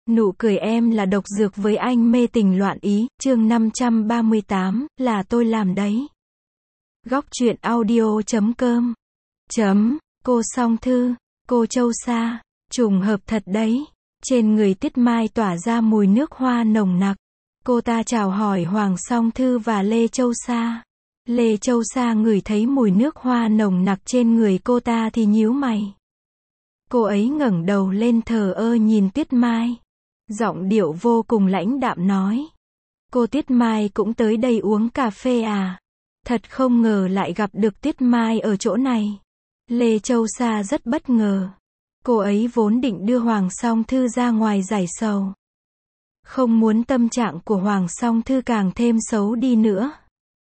Nụ cười em là độc dược với anh mê tình loạn ý, chương 538, là tôi làm đấy. Góc truyện audio.com Cô Song Thư, cô Châu Sa, trùng hợp thật đấy. Trên người Tiết Mai tỏa ra mùi nước hoa nồng nặc. Cô ta chào hỏi Hoàng Song Thư và Lê Châu Sa. Lê Châu Sa ngửi thấy mùi nước hoa nồng nặc trên người cô ta thì nhíu mày. Cô ấy ngẩng đầu lên thờ ơ nhìn Tiết Mai. Giọng điệu vô cùng lãnh đạm nói. Cô Tiết Mai cũng tới đây uống cà phê à? Thật không ngờ lại gặp được Tiết Mai ở chỗ này. Lê Châu Sa rất bất ngờ. Cô ấy vốn định đưa Hoàng Song Thư ra ngoài giải sầu. Không muốn tâm trạng của Hoàng Song Thư càng thêm xấu đi nữa.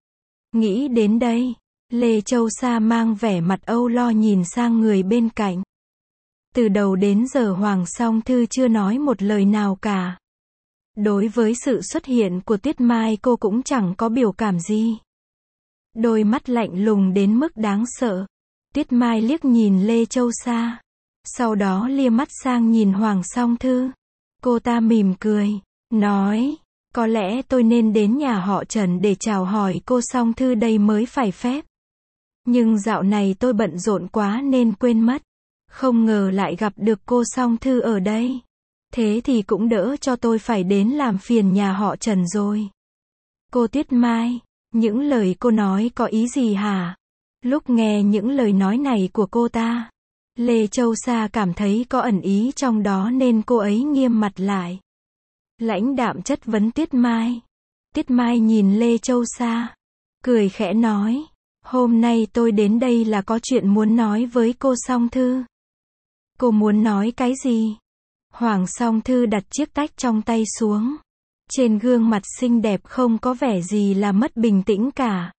Nghĩ đến đây, Lê Châu Sa mang vẻ mặt âu lo nhìn sang người bên cạnh. Từ đầu đến giờ Hoàng Song Thư chưa nói một lời nào cả. Đối với sự xuất hiện của Tiết Mai cô cũng chẳng có biểu cảm gì. Đôi mắt lạnh lùng đến mức đáng sợ. Tiết Mai liếc nhìn Lê Châu Sa. Sau đó lia mắt sang nhìn Hoàng Song Thư. Cô ta mỉm cười, nói, có lẽ tôi nên đến nhà họ Trần để chào hỏi cô Song Thư đây mới phải phép. Nhưng dạo này tôi bận rộn quá nên quên mất. Không ngờ lại gặp được cô Song Thư ở đây. Thế thì cũng đỡ cho tôi phải đến làm phiền nhà họ Trần rồi. Cô Tiết Mai, những lời cô nói có ý gì hả? Lúc nghe những lời nói này của cô ta, Lê Châu Sa cảm thấy có ẩn ý trong đó nên cô ấy nghiêm mặt lại. Lãnh đạm chất vấn Tiết Mai. Tiết Mai nhìn Lê Châu Sa, cười khẽ nói, hôm nay tôi đến đây là có chuyện muốn nói với cô Song Thư. Cô muốn nói cái gì? Hoàng Song Thư đặt chiếc tách trong tay xuống. Trên gương mặt xinh đẹp không có vẻ gì là mất bình tĩnh cả.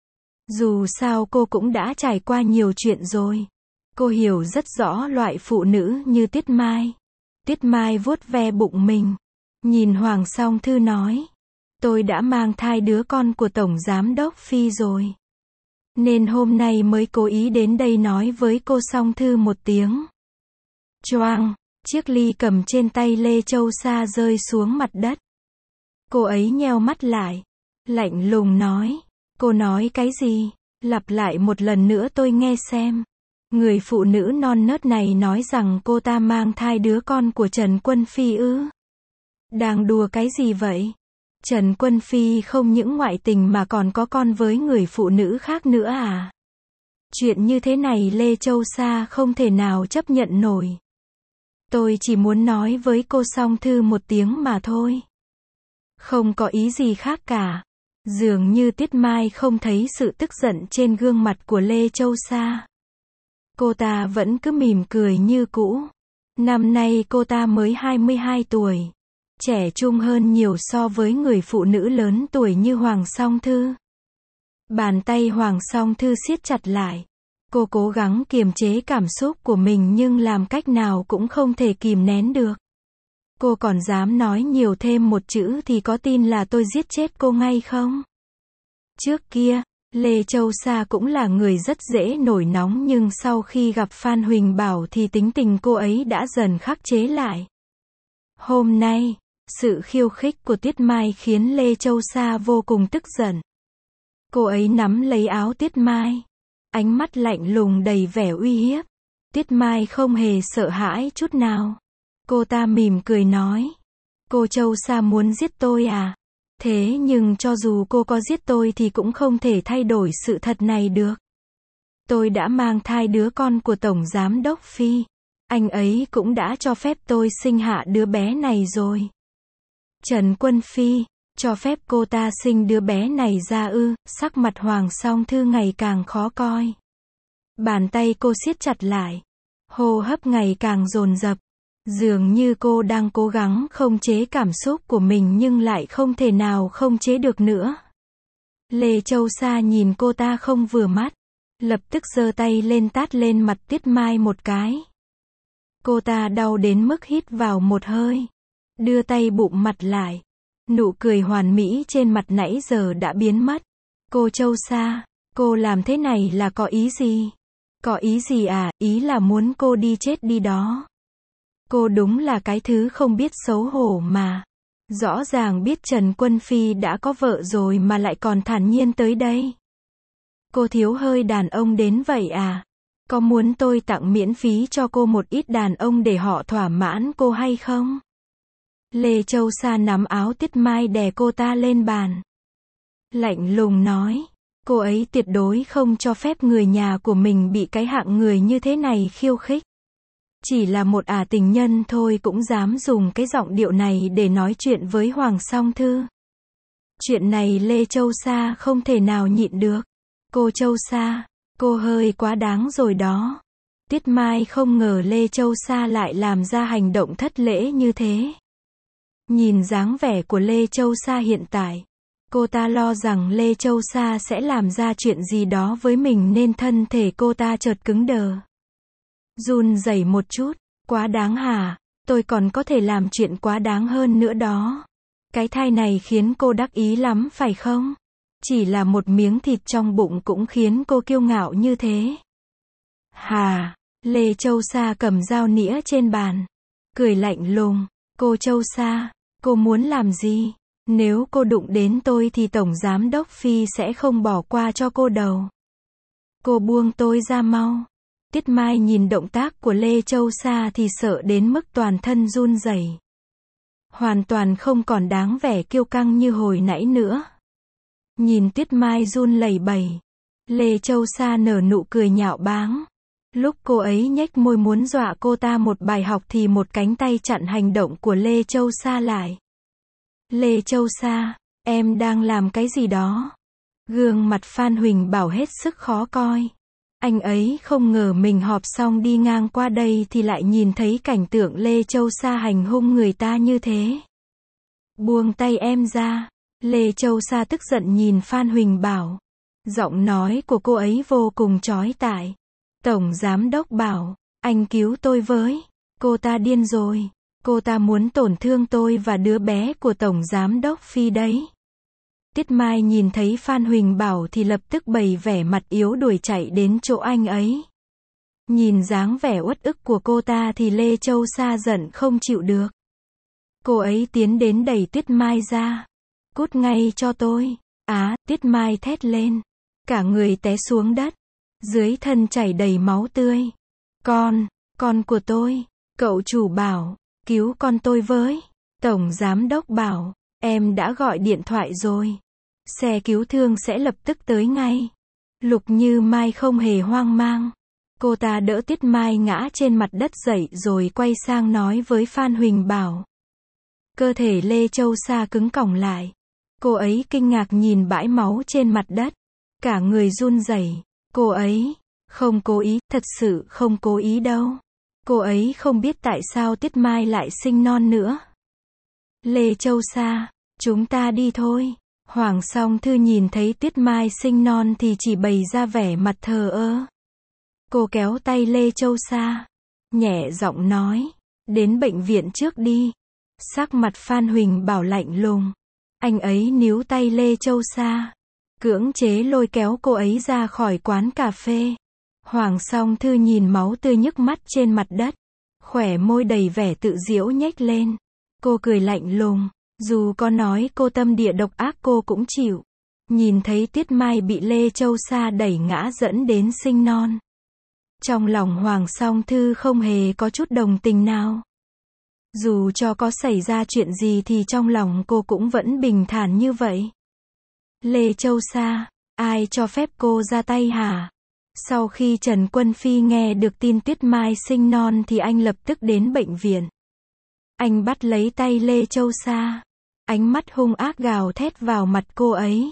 Dù sao cô cũng đã trải qua nhiều chuyện rồi. Cô hiểu rất rõ loại phụ nữ như Tiết Mai. Tiết Mai vuốt ve bụng mình. Nhìn Hoàng Song Thư nói. Tôi đã mang thai đứa con của Tổng Giám đốc Phi rồi. Nên hôm nay mới cố ý đến đây nói với cô Song Thư một tiếng. Choang, chiếc ly cầm trên tay Lê Châu Sa rơi xuống mặt đất. Cô ấy nheo mắt lại. Lạnh lùng nói. Cô nói cái gì? Lặp lại một lần nữa tôi nghe xem. Người phụ nữ non nớt này nói rằng cô ta mang thai đứa con của Trần Quân Phi ư? Đang đùa cái gì vậy? Trần Quân Phi không những ngoại tình mà còn có con với người phụ nữ khác nữa à? Chuyện như thế này Lê Châu Sa không thể nào chấp nhận nổi. Tôi chỉ muốn nói với cô Song Thư một tiếng mà thôi. Không có ý gì khác cả. Dường như Tiết Mai không thấy sự tức giận trên gương mặt của Lê Châu Sa. Cô ta vẫn cứ mỉm cười như cũ. Năm nay cô ta mới 22 tuổi. Trẻ trung hơn nhiều so với người phụ nữ lớn tuổi như Hoàng Song Thư. Bàn tay Hoàng Song Thư siết chặt lại. Cô cố gắng kiềm chế cảm xúc của mình nhưng làm cách nào cũng không thể kìm nén được. Cô còn dám nói nhiều thêm một chữ thì có tin là tôi giết chết cô ngay không? Trước kia, Lê Châu Sa cũng là người rất dễ nổi nóng nhưng sau khi gặp Phan Huỳnh Bảo thì tính tình cô ấy đã dần khắc chế lại. Hôm nay, sự khiêu khích của Tiết Mai khiến Lê Châu Sa vô cùng tức giận. Cô ấy nắm lấy áo Tiết Mai. Ánh mắt lạnh lùng đầy vẻ uy hiếp. Tiết Mai không hề sợ hãi chút nào. Cô ta mỉm cười nói. Cô Châu Sa muốn giết tôi à? Thế nhưng cho dù cô có giết tôi thì cũng không thể thay đổi sự thật này được. Tôi đã mang thai đứa con của Tổng Giám đốc Phi. Anh ấy cũng đã cho phép tôi sinh hạ đứa bé này rồi. Trần Quân Phi, cho phép cô ta sinh đứa bé này ra ư? Sắc mặt Hoàng Song Thư ngày càng khó coi. Bàn tay cô siết chặt lại. Hô hấp ngày càng dồn dập. Dường như cô đang cố gắng khống chế cảm xúc của mình nhưng lại không thể nào khống chế được nữa. Lê Châu Sa nhìn cô ta không vừa mắt. Lập tức giơ tay lên tát lên mặt Tiết Mai một cái. Cô ta đau đến mức hít vào một hơi. Đưa tay bụm mặt lại. Nụ cười hoàn mỹ trên mặt nãy giờ đã biến mất. Cô Châu Sa, cô làm thế này là có ý gì? Có ý gì à? Ý là muốn cô đi chết đi đó. Cô đúng là cái thứ không biết xấu hổ mà. Rõ ràng biết Trần Quân Phi đã có vợ rồi mà lại còn thản nhiên tới đây. Cô thiếu hơi đàn ông đến vậy à? Có muốn tôi tặng miễn phí cho cô một ít đàn ông để họ thỏa mãn cô hay không? Lê Châu Sa nắm áo Tiết Mai đè cô ta lên bàn. Lạnh lùng nói. Cô ấy tuyệt đối không cho phép người nhà của mình bị cái hạng người như thế này khiêu khích. Chỉ là một tình nhân thôi cũng dám dùng cái giọng điệu này để nói chuyện với Hoàng Song Thư. Chuyện này Lê Châu Sa không thể nào nhịn được. Cô Châu Sa, cô hơi quá đáng rồi đó. Tiết Mai không ngờ Lê Châu Sa lại làm ra hành động thất lễ như thế. Nhìn dáng vẻ của Lê Châu Sa hiện tại, cô ta lo rằng Lê Châu Sa sẽ làm ra chuyện gì đó với mình nên thân thể cô ta chợt cứng đờ. Run rẩy một chút, quá đáng hả? Tôi còn có thể làm chuyện quá đáng hơn nữa đó. Cái thai này khiến cô đắc ý lắm phải không? Chỉ là một miếng thịt trong bụng cũng khiến cô kiêu ngạo như thế. Hà, Lê Châu Sa cầm dao nĩa trên bàn. Cười lạnh lùng, cô Châu Sa, cô muốn làm gì? Nếu cô đụng đến tôi thì Tổng Giám Đốc Phi sẽ không bỏ qua cho cô đâu. Cô buông tôi ra mau. Tiết Mai nhìn động tác của Lê Châu Sa thì sợ đến mức toàn thân run rẩy. Hoàn toàn không còn đáng vẻ kiêu căng như hồi nãy nữa. Nhìn Tiết Mai run lẩy bẩy, Lê Châu Sa nở nụ cười nhạo báng. Lúc cô ấy nhếch môi muốn dọa cô ta một bài học thì một cánh tay chặn hành động của Lê Châu Sa lại. Lê Châu Sa, em đang làm cái gì đó? Gương mặt Phan Huỳnh Bảo hết sức khó coi. Anh ấy không ngờ mình họp xong đi ngang qua đây thì lại nhìn thấy cảnh tượng Lê Châu Sa hành hung người ta như thế. Buông tay em ra. Lê Châu Sa tức giận nhìn Phan Huỳnh Bảo. Giọng nói của cô ấy vô cùng chói tai. Tổng Giám Đốc Bảo, anh cứu tôi với. Cô ta điên rồi. Cô ta muốn tổn thương tôi và đứa bé của Tổng Giám Đốc Phi đấy. Tiết Mai nhìn thấy Phan Huỳnh Bảo thì lập tức bày vẻ mặt yếu đuổi chạy đến chỗ anh ấy. Nhìn dáng vẻ uất ức của cô ta thì Lê Châu Sa giận không chịu được. Cô ấy tiến đến đẩy Tiết Mai ra. Cút ngay cho tôi. Tiết Mai thét lên. Cả người té xuống đất. Dưới thân chảy đầy máu tươi. Con của tôi. Cậu chủ Bảo, cứu con tôi với. Tổng Giám Đốc Bảo, em đã gọi điện thoại rồi. Xe cứu thương sẽ lập tức tới ngay. Lục Như Mai không hề hoang mang. Cô ta đỡ Tiết Mai ngã trên mặt đất dậy rồi quay sang nói với Phan Huỳnh Bảo. Cơ thể Lê Châu Sa cứng còng lại. Cô ấy kinh ngạc nhìn bãi máu trên mặt đất. Cả người run rẩy. Cô ấy không cố ý, thật sự không cố ý đâu. Cô ấy không biết tại sao Tiết Mai lại sinh non nữa. Lê Châu Sa, chúng ta đi thôi. Hoàng Song Thư nhìn thấy Tiết Mai sinh non thì chỉ bày ra vẻ mặt thờ ơ. Cô kéo tay Lê Châu Sa, nhẹ giọng nói, đến bệnh viện trước đi. Sắc mặt Phan Huỳnh Bảo lạnh lùng. Anh ấy níu tay Lê Châu Sa, cưỡng chế lôi kéo cô ấy ra khỏi quán cà phê. Hoàng Song Thư nhìn máu tươi nhức mắt trên mặt đất, khóe môi đầy vẻ tự giễu nhếch lên. Cô cười lạnh lùng, dù có nói cô tâm địa độc ác cô cũng chịu. Nhìn thấy Tiết Mai bị Lê Châu Sa đẩy ngã dẫn đến sinh non. Trong lòng Hoàng Song Thư không hề có chút đồng tình nào. Dù cho có xảy ra chuyện gì thì trong lòng cô cũng vẫn bình thản như vậy. Lê Châu Sa, ai cho phép cô ra tay hả? Sau khi Trần Quân Phi nghe được tin Tiết Mai sinh non thì anh lập tức đến bệnh viện. Anh bắt lấy tay Lê Châu Sa. Ánh mắt hung ác gào thét vào mặt cô ấy.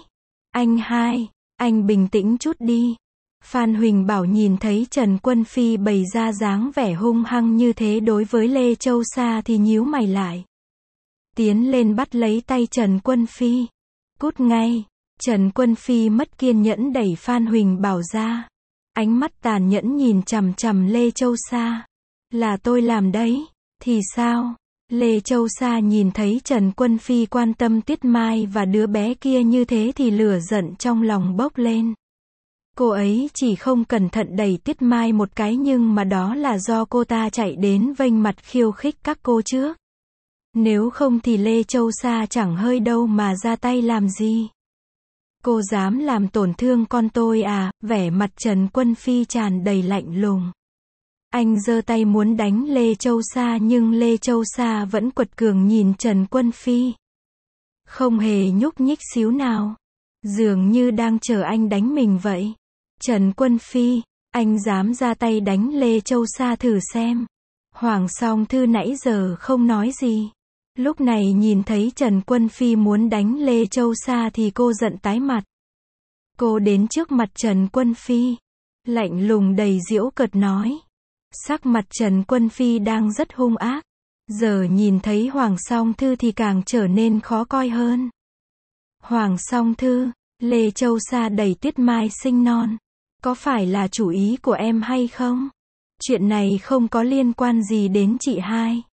Anh bình tĩnh chút đi. Phan Huỳnh Bảo nhìn thấy Trần Quân Phi bày ra dáng vẻ hung hăng như thế đối với Lê Châu Sa thì nhíu mày lại. Tiến lên bắt lấy tay Trần Quân Phi. Cút ngay. Trần Quân Phi mất kiên nhẫn đẩy Phan Huỳnh Bảo ra. Ánh mắt tàn nhẫn nhìn chằm chằm Lê Châu Sa. Là tôi làm đấy. Thì sao? Lê Châu Sa nhìn thấy Trần Quân Phi quan tâm Tiết Mai và đứa bé kia như thế thì lửa giận trong lòng bốc lên. Cô ấy chỉ không cẩn thận đẩy Tuyết Mai một cái nhưng mà đó là do cô ta chạy đến vênh mặt khiêu khích các cô trước. Nếu không thì Lê Châu Sa chẳng hơi đâu mà ra tay làm gì. Cô dám làm tổn thương con tôi à, vẻ mặt Trần Quân Phi tràn đầy lạnh lùng. Anh giơ tay muốn đánh Lê Châu Sa nhưng Lê Châu Sa vẫn quật cường nhìn Trần Quân Phi. Không hề nhúc nhích xíu nào. Dường như đang chờ anh đánh mình vậy. Trần Quân Phi, anh dám ra tay đánh Lê Châu Sa thử xem. Hoàng Song Thư nãy giờ không nói gì. Lúc này nhìn thấy Trần Quân Phi muốn đánh Lê Châu Sa thì cô giận tái mặt. Cô đến trước mặt Trần Quân Phi. Lạnh lùng đầy giễu cợt nói. Sắc mặt Trần Quân Phi đang rất hung ác. Giờ nhìn thấy Hoàng Song Thư thì càng trở nên khó coi hơn. Hoàng Song Thư, Lê Châu Sa đẩy Tuyết Mai sinh non. Có phải là chủ ý của em hay không? Chuyện này không có liên quan gì đến chị hai.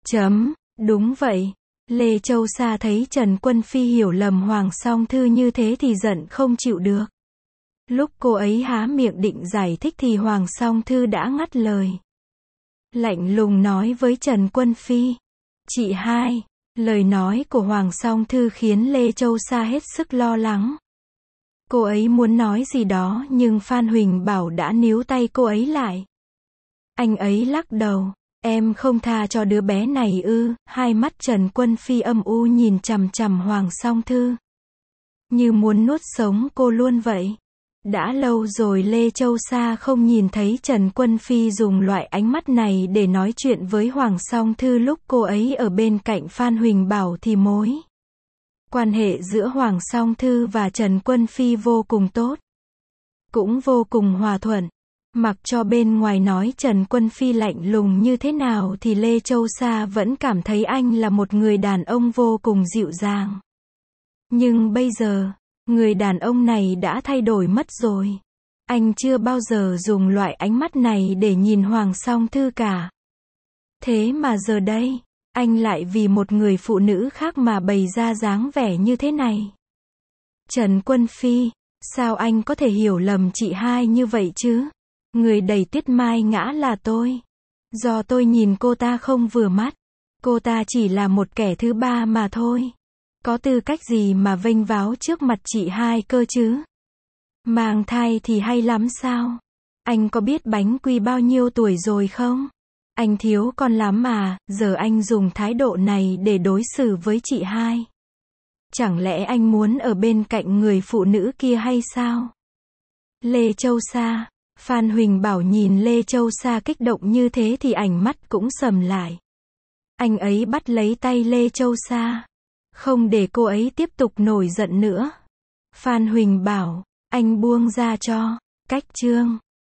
Đúng vậy. Lê Châu Sa thấy Trần Quân Phi hiểu lầm Hoàng Song Thư như thế thì giận không chịu được. Lúc cô ấy há miệng định giải thích thì Hoàng Song Thư đã ngắt lời. Lạnh lùng nói với Trần Quân Phi. Chị hai. Lời nói của Hoàng Song Thư khiến Lê Châu Sa hết sức lo lắng. Cô ấy muốn nói gì đó nhưng Phan Huỳnh Bảo đã níu tay cô ấy lại. Anh ấy lắc đầu. Em không tha cho đứa bé này ư? Hai mắt Trần Quân Phi âm u nhìn chằm chằm Hoàng Song Thư. Như muốn nuốt sống cô luôn vậy. Đã lâu rồi Lê Châu Sa không nhìn thấy Trần Quân Phi dùng loại ánh mắt này để nói chuyện với Hoàng Song Thư lúc cô ấy ở bên cạnh Phan Huỳnh Bảo thì mối quan hệ giữa Hoàng Song Thư và Trần Quân Phi vô cùng tốt. Cũng vô cùng hòa thuận. Mặc cho bên ngoài nói Trần Quân Phi lạnh lùng như thế nào thì Lê Châu Sa vẫn cảm thấy anh là một người đàn ông vô cùng dịu dàng. Nhưng bây giờ, người đàn ông này đã thay đổi mất rồi. Anh chưa bao giờ dùng loại ánh mắt này để nhìn Hoàng Song Thư cả. Thế mà giờ đây, anh lại vì một người phụ nữ khác mà bày ra dáng vẻ như thế này. Trần Quân Phi, sao anh có thể hiểu lầm chị hai như vậy chứ? Người đẩy Tuyết Mai ngã là tôi. Do tôi nhìn cô ta không vừa mắt. Cô ta chỉ là một kẻ thứ ba mà thôi. Có tư cách gì mà vênh váo trước mặt chị hai cơ chứ? Mang thai thì hay lắm sao? Anh có biết Bánh Quy bao nhiêu tuổi rồi không? Anh thiếu con lắm à, giờ anh dùng thái độ này để đối xử với chị hai. Chẳng lẽ anh muốn ở bên cạnh người phụ nữ kia hay sao? Lê Châu Sa, Phan Huỳnh Bảo nhìn Lê Châu Sa kích động như thế thì ánh mắt cũng sầm lại. Anh ấy bắt lấy tay Lê Châu Sa. Không để cô ấy tiếp tục nổi giận nữa. Phan Huỳnh Bảo, anh buông ra cho. Cách chương